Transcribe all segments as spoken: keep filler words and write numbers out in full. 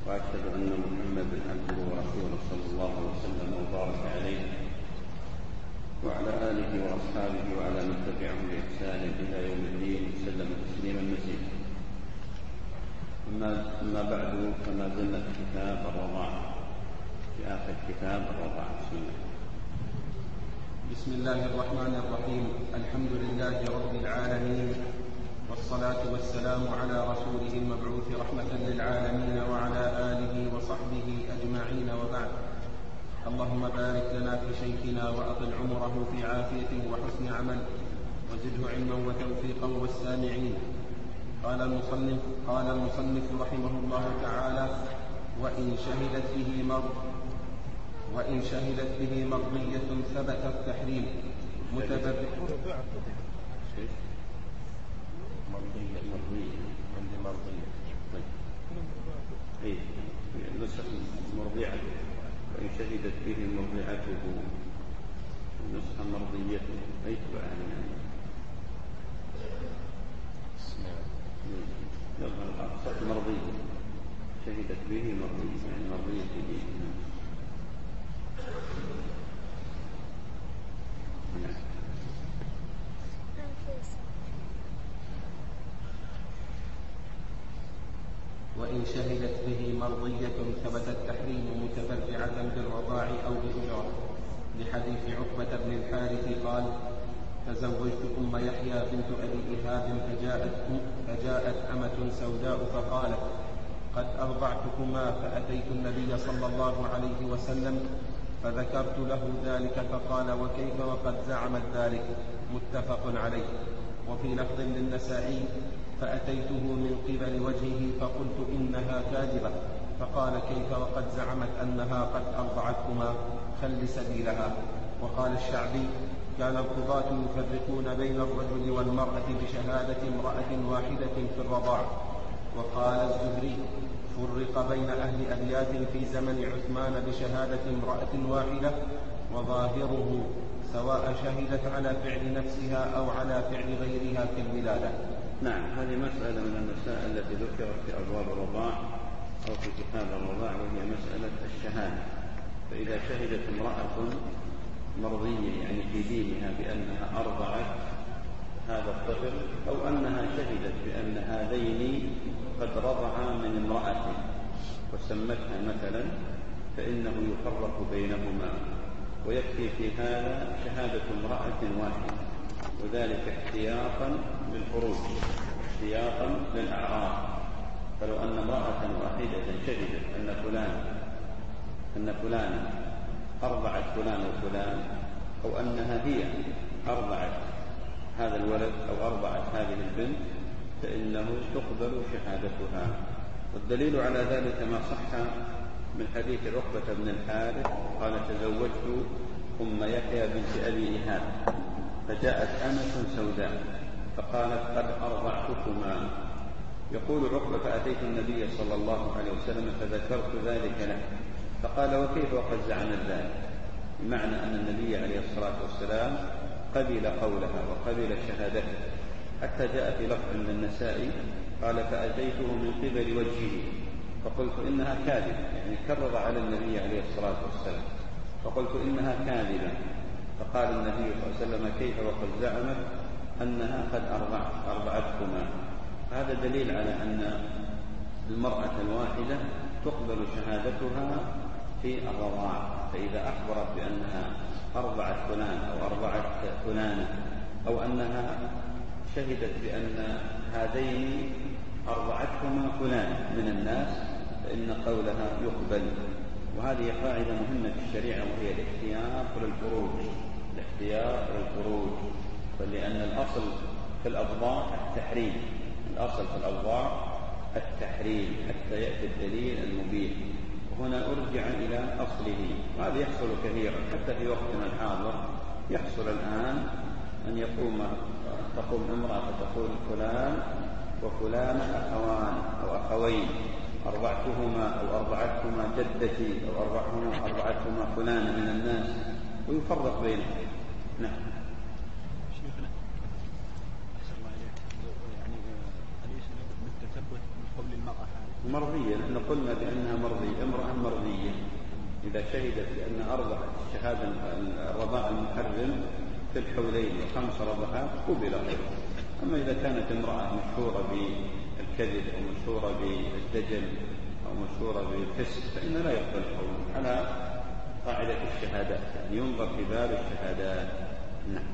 وأشهد أن محمدا عبده ورسوله صلى الله وسلم وبارك عليه وعلى آله وأصحابه وعلى من تبعهم بإحسان إلى يوم الدين وسلم تسليما مزيدا. أما بعد، فما زلنا في كتاب الرضاعة، في آخر كتاب الرضاعة. بسم الله. بسم الله الرحمن الرحيم. الحمد لله رب العالمين، والصلاة والسلام على رسوله المبعوث رحمة للعالمين وعلى آله وصحبه أجمعين، وبعد. اللهم بارك لنا في شيخنا وأطل عمره في عافية وحسن عمل، وزده علما وتوفيقا والسامعين. قال المصنف قال المصنف رحمه الله تعالى: وإن شهدت به مرض وإن شهدت به مرضية ثبت التحريم متبرع مرضية مرضية عندي مرضية طيب أي نسخ مرضعة، وإن شهدت به مرضعته نسخ مرضيته أي تبع يعني يظهر الأقصى مرضية، شهدت به مرضية يعني مرضية به. وإن شهدت به مرضية ثبت التحريم متبرعة بالرضاع أو بأجرة، لحديث عقبة بن الحارث قال: تزوجت أم يحيى بنت أبي إيهاب فجاءت, فجاءت أمة سوداء فقالت: قد أرضعتكما. فأتيت النبي صلى الله عليه وسلم فذكرت له ذلك فقال: وكيف وقد زعمت ذلك؟ متفق عليه. وفي لفظ للنسائي: فأتيته من قبل وجهه فقلت إنها كاذبة، فقال: كيف وقد زعمت أنها قد أرضعتكما؟ خل سبيلها. وقال الشعبي: كان القضاة يفرقون بين الرجل والمرأة بشهادة امرأة واحدة في الرضاع. وقال الزهري: فرق بين أهل أبيات في زمن عثمان بشهادة امرأة واحدة، وظاهره سواء شهدت على فعل نفسها أو على فعل غيرها في الولادة. نعم، هذه مسألة من المسائل التي ذكرت في أبواب الرضاع أو في كتاب الرضاع، وهي مسألة الشهادة. فإذا شهدت امرأة مرضية يعني في دينها بأنها أرضعت هذا الطفل، أو أنها شهدت بأن هذين قد رضعا من امرأة وسمتها مثلا، فإنه يفرق بينهما، ويكفي في هذا شهادة امرأة واحدة، وذلك احتياطا للفروج، احتياطا للأعراض. فلو أن امرأة واحدة شهدت أن فلان أن فلان أرضعت فلان وفلان، أو أنها هي أرضعت هذا الولد أو أرضعت هذه البنت، فإنه تقبل شهادتها. والدليل على ذلك ما صح من حديث عقبة بن الحارث قال: تزوجت أم يحيى بنت أبي إيهاب فجاءت أمة سوداء فقالت: قد أرضعتكما. يقول عقبة: فأتيت النبي صلى الله عليه وسلم فذكرت ذلك له فقال: وكيف وقد زعمت ذلك؟ بمعنى أن النبي عليه الصلاة والسلام قبل قولها وقبل شهادته، حتى جاء في لفظ من النسائي قال: فأتيته من قبل وجهه فقلت إنها كاذبة، يعني كرر على النبي عليه الصلاة والسلام، فقلت إنها كاذبة. فقال النبي صلى الله عليه وسلم: كيف وقد زعمت أنها قد أرضعت أرضعتكما. هذا دليل على أن المرأة الواحدة تقبل شهادتها في الرضاع. فإذا أخبرت بأنها أرضعت فلان أو أرضعت فلانة، أو أنها شهدت بأن هذين أرضعتهما فلان من الناس، فإن قولها يقبل. وهذه قاعدة مهمة في الشريعة، وهي الاحتياط للفروج، الاحتياط للفروج. فلأن الأصل في الأبضاع التحريم، الأصل في الأبضاع التحريم حتى يأتي الدليل المبيح. وهنا أرجع إلى أصله، وهذا يحصل كثيرا حتى في وقتنا الحاضر. يحصل الآن أن يقوم تقوم امرأة فتقول: فلان وفلان أخوان أو أخوين، أرضعتهما أو أرضعتهما جدتي أو أرضعتهما أرضعتهما فلان من الناس، ويفرق بينهم. نعم. شيخنا أحسن الله عليك، يعني أليس لابد من التثبت من قول المرأة هذه؟ مرضية، نحن قلنا بأنها مرضية، امرأة مرضية إذا شهدت بأن أرضعت الشهادة الرضاع المحرم في الحولين وخمس رضعات قبل خيره. أما إذا كانت امرأة مشهورة بالكذب أو مشهورة بالدجل أو مشهورة بالفسق فإن لا يقبل قوله على قاعدة الشهادات، يعني ينظر في باب الشهادات. نعم.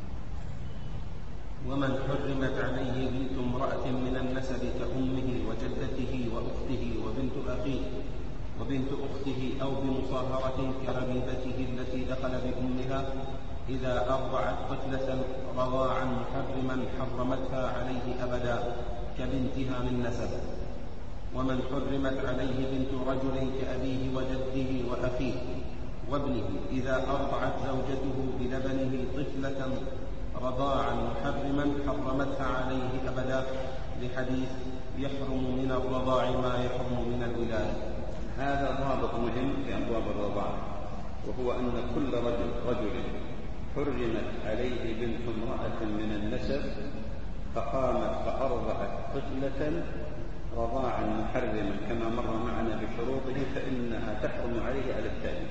ومن حرمت عليه بنت امرأة من النسب كأمه وجدته وأخته وبنت أخيه وبنت أخته أو بمصاهرة كربيبته التي دخل بأمها إذا أرضعت طفلة رضاعا محرما حرمتها عليه أبدا كبنتها من نسب. ومن حرمت عليه بنت رجل كأبيه وجده وأخيه وابنه إذا أرضعت زوجته بلبنه طفلة رضاعا محرما حرمتها عليه أبدا لحديث يحرم من الرضاع ما يحرم من الولادة. هذا ضابط مهم في أبواب الرضاعة، وهو أن كل رجل رجل حرمت عليه بنت امرأة من النسب فقامت فأرضعت طفلة رضاعا محرما كما مر معنا بشروطه فإنها تحرم عليه على التالي.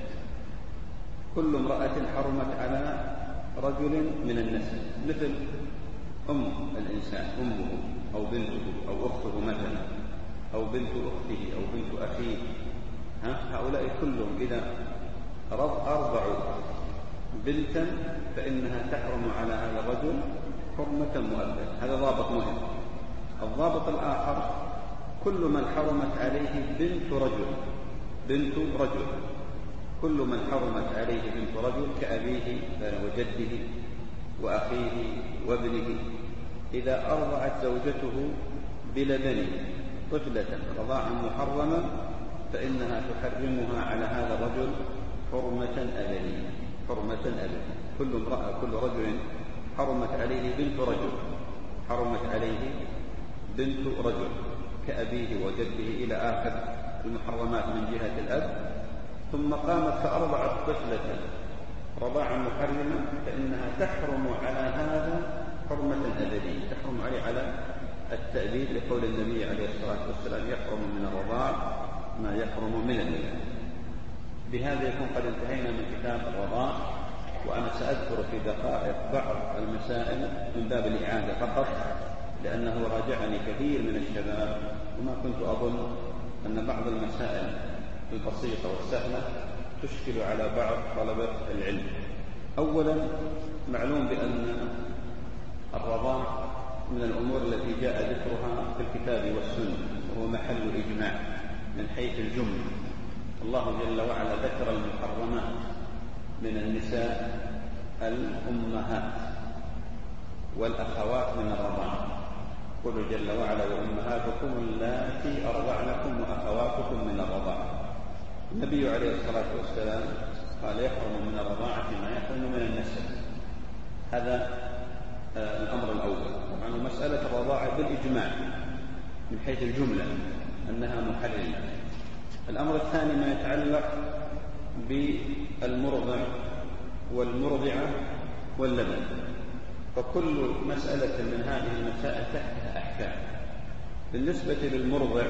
كل امرأة حرمت على رجل من النسب مثل أم الإنسان أمه أو بنته أو أخته مثلا أو بنت أخته أو بنت أخيه، هؤلاء كلهم إذا أرضعوا بنتا فإنها تحرم على هذا الرجل حرمة مؤبدة. هذا ضابط مهم. الضابط الآخر كل من حرمت عليه بنت رجل بنت رجل كل من حرمت عليه بنت رجل كأبيه وجده وأخيه وابنه إذا أرضعت زوجته بلبنه طفلة رضاعا محرما فإنها تحرمها على هذا الرجل حرمة أبدية حرمة أبدية. كل امرأة كل رجل حرمت عليه بنت رجل حرمت عليه بنت رجل كأبيه وجده إلى آخر المحرمات من جهة الأب، ثم قامت فأرضعت طفلة رضاعا محرما فإنها تحرم على هذا حرمة أبدية، تحرم عليه على التأبيد لقول النبي عليه الصلاة والسلام يحرم من الرضاع ما يحرم من الولادة. بهذا يكون قد انتهينا من كتاب الرضاع، وأنا سأذكر في دقائق بعض المسائل من باب الإعادة فقط لأنه راجعني كثير من الشباب وما كنت أظن أن بعض المسائل البسيطة والسهلة تشكل على بعض طلبة العلم. أولا معلوم بأن الرضاع من الأمور التي جاء ذكرها في الكتاب والسنة وهو محل إجماع من حيث الجملة. الله جل وعلا ذكر المحرمات من النساء الأمهات والأخوات من الرضاعة، قل جل وعلا وأمهاتكم اللاتي أرضعنكم وأخواتكم من الرضاعة. النبي عليه الصلاة والسلام قال يحرم من الرضاعة ما يحرم من النسب. هذا آه الأمر الأول. طبعا مسألة الرضاعة بالإجماع من حيث الجملة أنها محرمة. الأمر الثاني ما يتعلق بالمرضع والمرضعة واللبن، فكل مسألة من هذه المسائل تحتها أحكام. بالنسبة للمرضع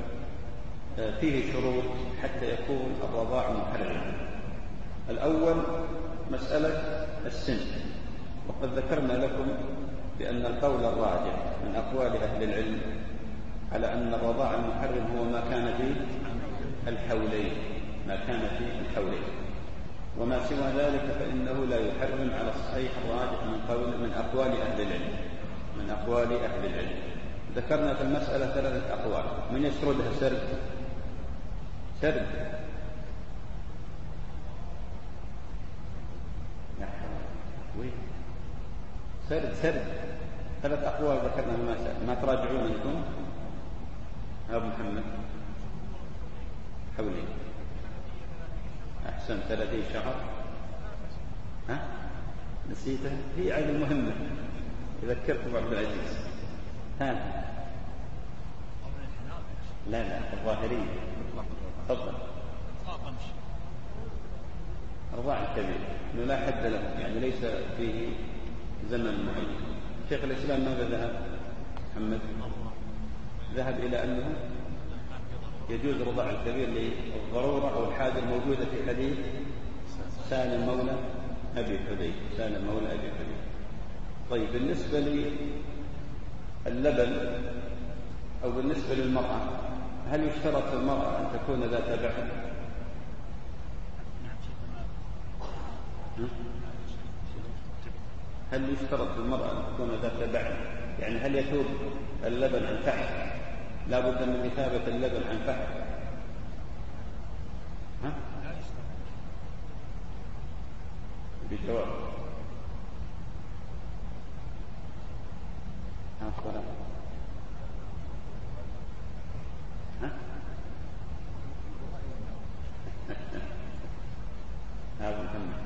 فيه شروط حتى يكون الرضاع محرما. الأول مسألة السن، وقد ذكرنا لكم بأن القول الراجح من أقوال أهل العلم على أن الرضاع المحرم هو ما كان في الحولين ما كان في الحولين وما سوى ذلك فإنه لا يحرم على الصحيح الراجح من قول من أقوال أهل العلم من أقوال أهل العلم. ذكرنا في المسألة ثلاثة أقوال، من يسردها سرد سرد سرد سرد ثلاث أقوال ذكرنا في المسألة، ما تراجعون أنتم؟ أبو محمد حولي أحسن ثلاثين شهر. ها نسيتها؟ هي عين المهمة يذكركم عبد العزيز. ها لا لا الظاهرية تفضل. الرضاع الكبير انه لا حد له، يعني ليس فيه زمن معين. شيخ الإسلام ماذا ذهب؟ محمد ذهب إلى أنه يجوز رضاع الكبير للضرورة أو الحاجة الموجودة في حديث سالم مولى أبي حذيفة، سالم مولى أبي حذيفة. طيب بالنسبة للبن أو بالنسبة للمرأة، هل يشترط في المرأة أن تكون ذات بعل؟ هل يشترط في المرأة أن تكون ذات بعل؟ يعني هل يثوب اللبن عن فحل؟ لا بد من إثابة اللبن عن فحل؟ ها؟ بجواب. ها الصلاة. ها؟ هذا محمد.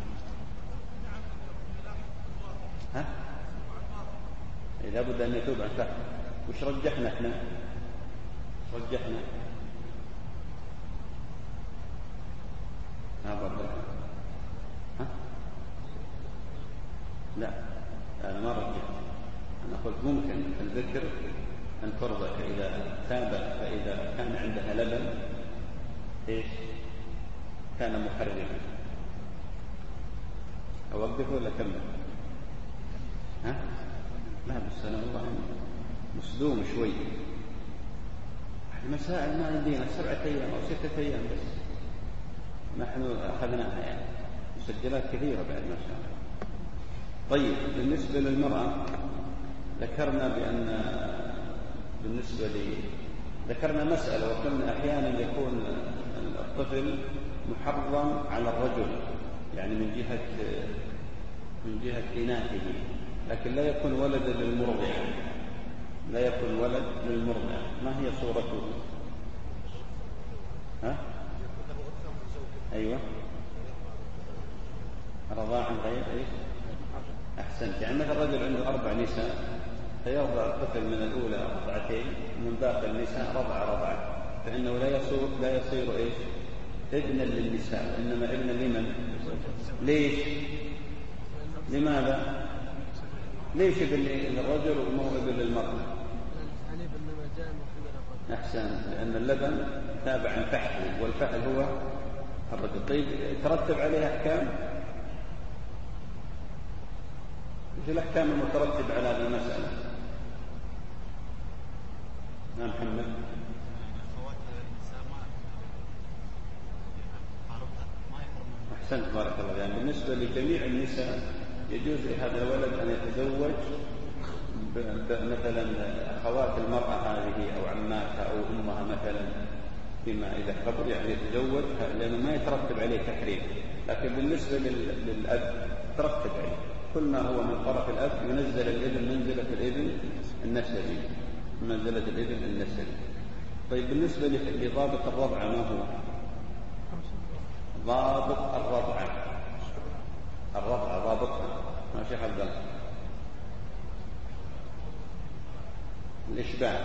ها؟ لا بد أن يتوب عن فحل. وش رجحنا احنا؟ رجحنا هذا ها؟ لا أنا ما رجحت، أنا قلت ممكن الذكر أن ترضع فإذا تاب فإذا كان عندها لبن إيش كان محرما. أوقف ولا كمل؟ ها؟ لا بس أنا والله مصدوم شوي، المسائل ما عندنا سبعة أيام أو ستة أيام بس نحن أخذناها، يعني مسجلات كثيرة بعد ما شاء الله. طيب بالنسبة للمرأة ذكرنا بأن بالنسبة لي ذكرنا مسألة وقلنا أحيانا يكون الطفل محرم على الرجل، يعني من جهة من جهة إناثه، لكن لا يكون ولدا للمرضع، لا يكون ولد للمرضع. ما هي صورته؟ ها؟ أيوة رضاعا غير إيش؟ أحسنت. يعني مثل رجل عنده أربع نساء فيرضع الطفل من الأولى رضعتين ومن باقي النساء رضع رضعة، فإنه لا يصير لا يصير إيش؟ ابنا للنساء، إنما ابنا لمن؟ ليش؟ لماذا؟ ليش ابن للرجل ومو ابن للمرأة؟ أحسن، لأن اللبن تابع عن فحل والفحل هو الرجل. طيب ترتب عليه أحكام؟ ايش الأحكام المترتبة على هذه المسألة؟ نعم محمد. أحسنت بارك الله. يعني بالنسبة لجميع النساء يجوز لهذا الولد أن يتزوج مثلا أخوات المرأة هذه أو عماتها أو أمها مثلا، بما إذا كبر يعني يتزوج، لأنه ما يترتب عليه تحريم. لكن بالنسبة للأب ترتب عليه، كل ما هو من طرف الأب ينزل الابن منزلة الابن النسبي، منزلة الابن النسبي. طيب بالنسبة لضابط الرضعة ما هو؟ ضابط الرضعة، الرضعة ضابطها ما شيخ عبد الله؟ الإشباع.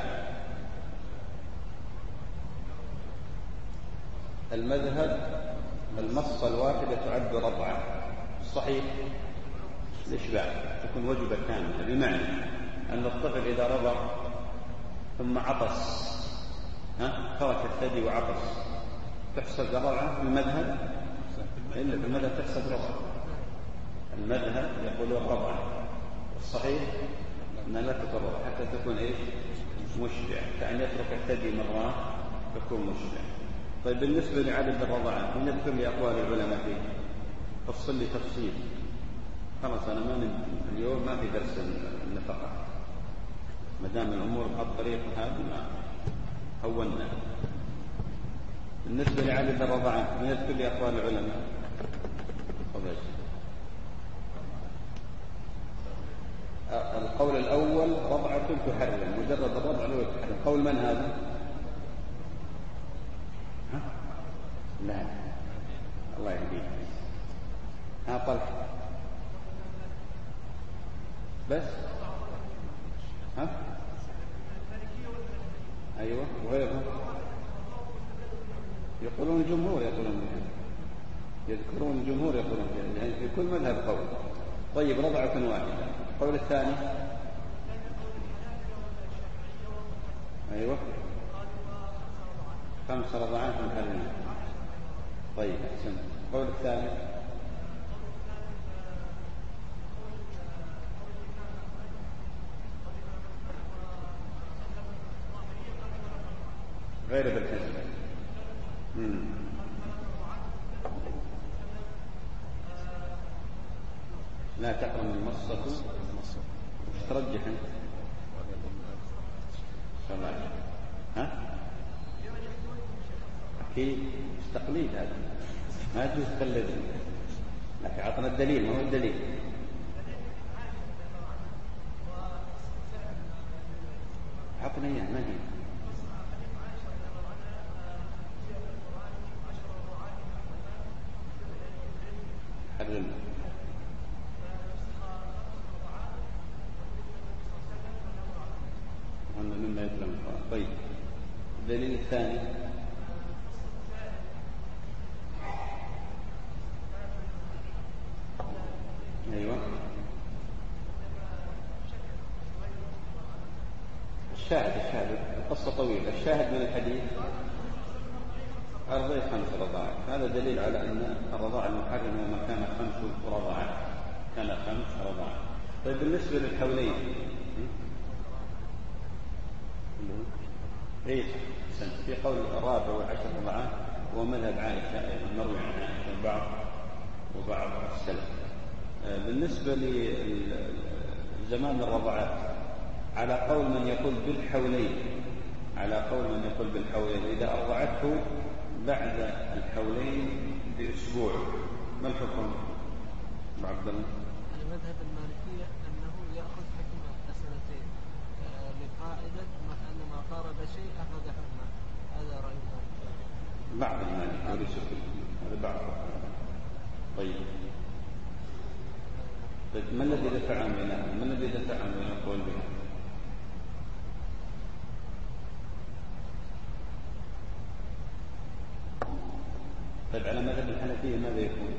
المذهب المصة الواحدة تعد رضعة، الصحيح الإشباع تكون وجبة كاملة، بمعنى أن الطفل إذا رضع ثم عطس ها ترك الثدي وعطس تحسب رضعة. المذهب إلا في المذهب تحسب رضعة، المذهب يقولون رضعة، الصحيح أنها لا تترضع حتى تكون إيش؟ مشبع، كأن يترك الثدي مرات تكون مشبع. طيب بالنسبة لعدد الرضعات نذكر لي أقوال العلماء فيه، فصل لي تفصيل. خلاص أنا ما اليوم ما في درس النفقة، ما دام الأمور بهالطريقة هذه ما هونا. بالنسبة لعدد الرضعات نذكر لي أقوال العلماء. تفضل. القول الأول رضعة تحرم، مجرد الرضع لا تحرم. قول من هذا؟ ها؟ لا الله يهديك. ها طلح بس ها؟ أيوة وغيرها يقولون الجمهور، يقولون يذكرون الجمهور يقولون يعني في كل مذهب قول. طيب رضعة واحدة. القول الثاني أيوة خمس رضعات محرمات. طيب أحسن. القول الثالث غير بالحسب. لا تحرم المصة. وش ترجح انت؟ صلاة. ها؟ أكيد تقليد هذا، ما تجوز تقلد، لكن عطنا الدليل. ما هو الدليل؟ عطنا إياه. ما هي؟ حرمنا. وأن مما يظلم القرآن. طيب الدليل الثاني أيوة الشاهد. الشاهد القصة طويلة. الشاهد من الحديث أرضي خمس رضاعات. هذا دليل على أن الرضاع المحرم وما كان خمس رضاعات كان خمس رضاعات. طيب بالنسبة للحولين ايش في قول الرابع والعشر رضاعات ومذهب عائشة المروي عن عائشة وبعض وبعض السلف. بالنسبة لزمان الرضاعات على قول من يقول بالحولين على قول من يقول بالحولين إذا أرضعته بعد الحولين بأسبوع ما الحكم؟ عبد الله. على مذهب المالكية أنه يأخذ حكم السنتين لقاعدة أن ما قارب شيء أخذ حكمه. هذا رأي المالكية. بعض المالكية وليس هذا بعض. طيب طيب ما الذي دفع عنه؟ ما الذي دفع عنه يقول به؟ طيب على مذهب الحنفية ماذا يكون؟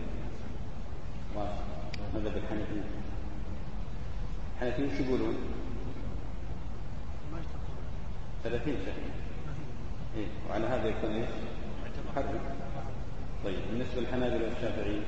مذهب الحنفية الحنفية شو يقولون؟ ثلاثين شهر. إيه؟ وعلى هذا يكون إيش؟ محرم. طيب بالنسبة للحنابلة والشافعية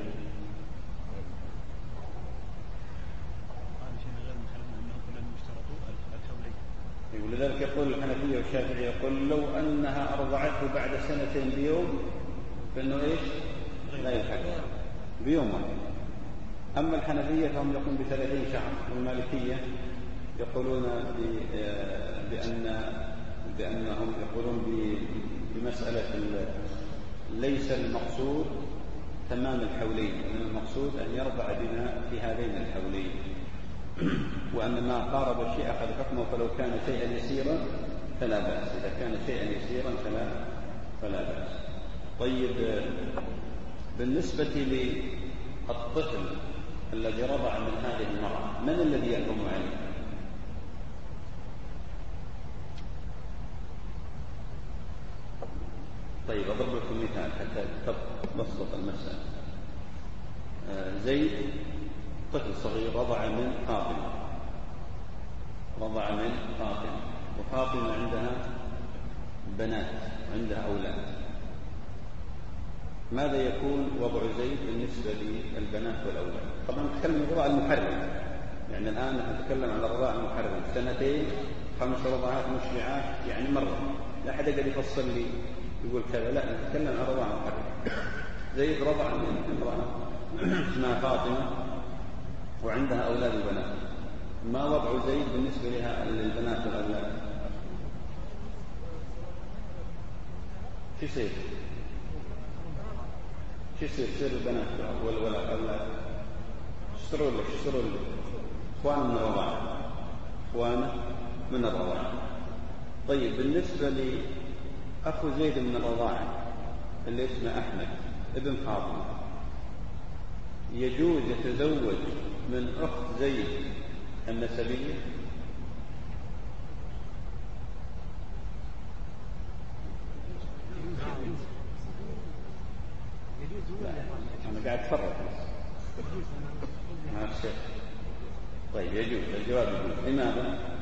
ولذلك يقول الحنفية والشافعية يقول لو أنها أرضعته بعد سنتين بيوم فإنه إيش؟ لا يلحق بيوم. أما الحنفية فهم يقولون بثلاثين شهر. والمالكية يقولون بأن بأنهم يقولون بمسألة ليس المقصود تمام الحولين، وإنما المقصود أن يرضع بنا في هذين الحولين، وأن ما قارب الشيء أخذ حكمه فلو كان شيئا يسيرا فلا بأس، إذا كان شيئا يسيرا فلا فلا بأس. طيب بالنسبة للطفل الذي رضع من هذه المرأة من الذي يحكم عليه؟ طيب أضرب لكم مثال حتى تبسط المسألة. زيد طفل صغير رضع من فاطمة رضع من فاطمة وفاطمة عندها بنات عندها أولاد. ماذا يكون وضع زيد بالنسبة للبنات والأولاد؟ طبعا نتكلم عن الرضاع المحرم، يعني الآن نتكلم عن الرضاع المحرم سنتين خمس رضعات مشبعات يعني مرة، لا أحد يقدر يفصل لي يقول كذا، لا نتكلم عن الرضاع المحرم. زيد رضع من امرأة اسمها فاطمة وعندها أولاد وبنات، ما وضع زيد بالنسبة لها للبنات والأولاد؟ شو يصير؟ شو يصير؟ يصير البنات والأولاد اشتروا لك اشتروا لك إخوان من الرضاعة إخوان من الرضاعة. طيب بالنسبة لأخو زيد من الرضاعة اللي اسمه أحمد ابن فاطمة، يجوز يتزوج من أخت زيد النسبية؟ أنا قاعد أتفرج مع الشيخ. طيب يجوز، الجواب يجوز. لماذا؟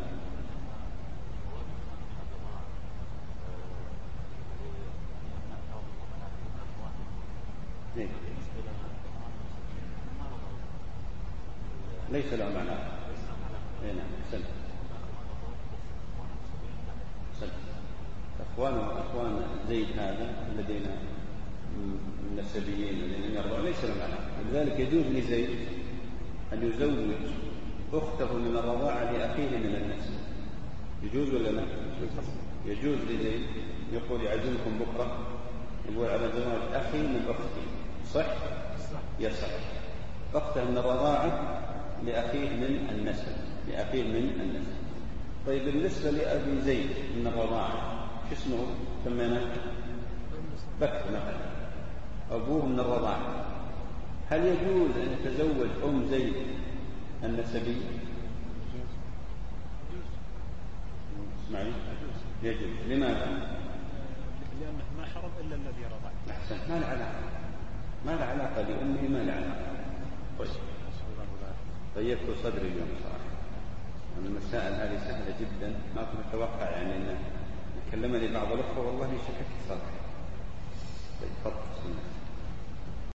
إيه؟ ليس له معنى. إيه نعم. سلم سلم. أخوان أخوان زيد هذا الذين النسبيين الذين يرضون ليس له معنى، ولذلك يجوز لزيد أن يزوج أخته من الرضاعة لأخيه من النسب. يجوز ولا لا؟ يجوز لزيد يقول يعزمكم بكرة، يقول على زواج أخي من أختي، صح؟ يصح. أخته من الرضاعة لأخيه من النسب، لأخيه من النسب. طيب بالنسبة لأبي زيد من الرضاعة شو اسمه؟ سميناه بكر مثلا، أبوه من الرضاعة، هل يجوز أن يتزوج أم زيد النسبي؟ معي؟ يجوز. لماذا؟ لأنه ما حرم إلا الذي رضع. أحسن. ما له علاقة، ما له علاقة لأمه، ما له علاقة. طيب طيبت صدري اليوم صراحة، المسائل هذه سهلة جدا، ما كنت أتوقع يعني أن كلمني بعض الأخوة والله شككت صراحة. طيب تفضل.